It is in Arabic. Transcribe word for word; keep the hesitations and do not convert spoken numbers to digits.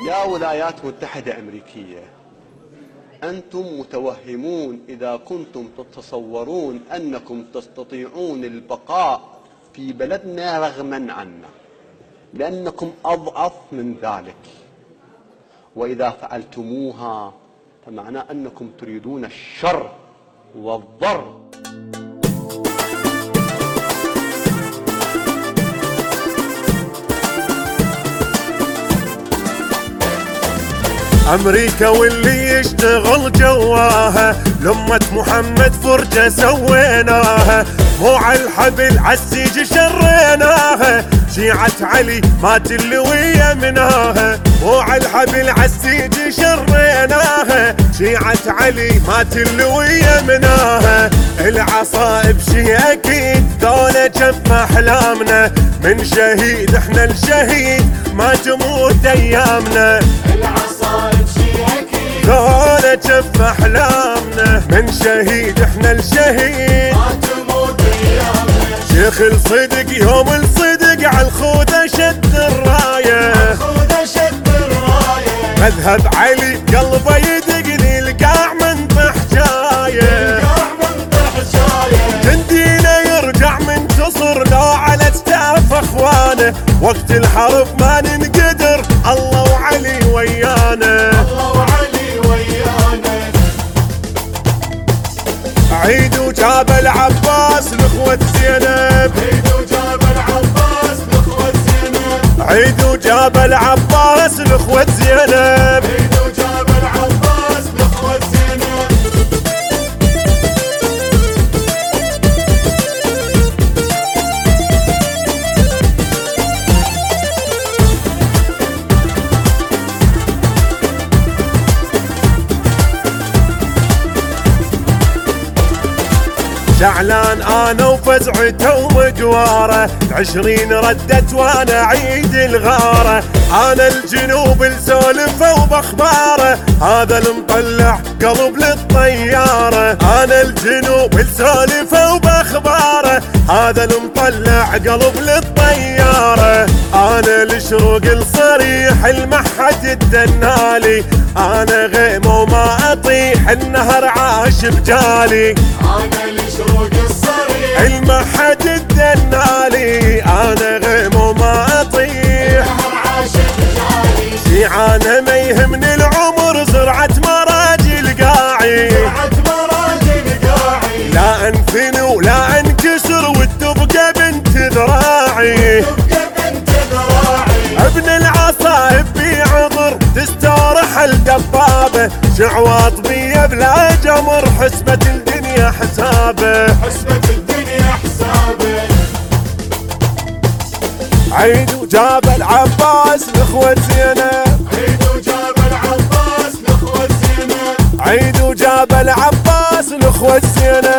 يا ولايات متحدة أمريكية، أنتم متوهمون إذا كنتم تتصورون أنكم تستطيعون البقاء في بلدنا رغما عنا، لأنكم أضعف من ذلك، وإذا فعلتموها فمعناه أنكم تريدون الشر والضر. أمريكا واللي يشتغل جواها لأمة محمد فرجة سويناها، مو عالحبل عالسيج شريناها، شيعة علي مات اللوية مناها، مو عالحبل عالسيج شريناها، شيعة علي مات اللوية مناها. العصائب شي أكيد ذولا جف أحلامنا، من شهيد احنا الشهيد ما تموت أيامنا. العصائب شي أكيد ذولا جف أحلامنا، من شهيد احنا الشهيد ما تموت أيامنا. شيخ الصدق يوم الصدق عالخوذة شد الراية، عالخوذة شد الراية، مذهب علي قلبه يدق للقاع من طحجاية، القاع من طحجاية، جندينا يرجع منتصر لو على اكتاف اخوانه، وقت الحرب ما ننقدر الله وعلي ويانا، الله وعلي ويانا. عيد وجاب العباس لاخوة زينب، عيد وجاب العباس لاخوة زينب، عيد وجاب العباس لاخوة زينب، عيد وجاب العباس لاخوة زينب. زعلان انا وفزعته ومجواره، عشرين ردت وانا عيد الغاره، انا الجنوب لسولفه وباخباره، هذا المطلع قلب للطياره، انا الجنوب لسولفه وباخباره، هذا المطلع قلب للطياره، انا الشروق الصريح المحد الدنالي، انا غيم وما اطيح النهر عاش بجالي، أنا الشروق الصريح المحد الدنالي، انا غيم وما اطيح النهر عاش بجالي، شيعانه ما يهمني العمر زرعة مراجل قاعي، زرعة مراجل قاعي، لا انثني ولا انكسر وتبقى بنت ذراعي، تبقى بنت ذراعي، ابن العصائب بعذر تستورح الدبابه، شعواط بيه بلا جمر حسبت الدنيا حسابه، حسبت الدنيا حسابه. عيد وجاب العباس لاخوة زينب، عيد وجاب العباس لاخوة زينب، عيد وجاب العباس لاخوة زينب.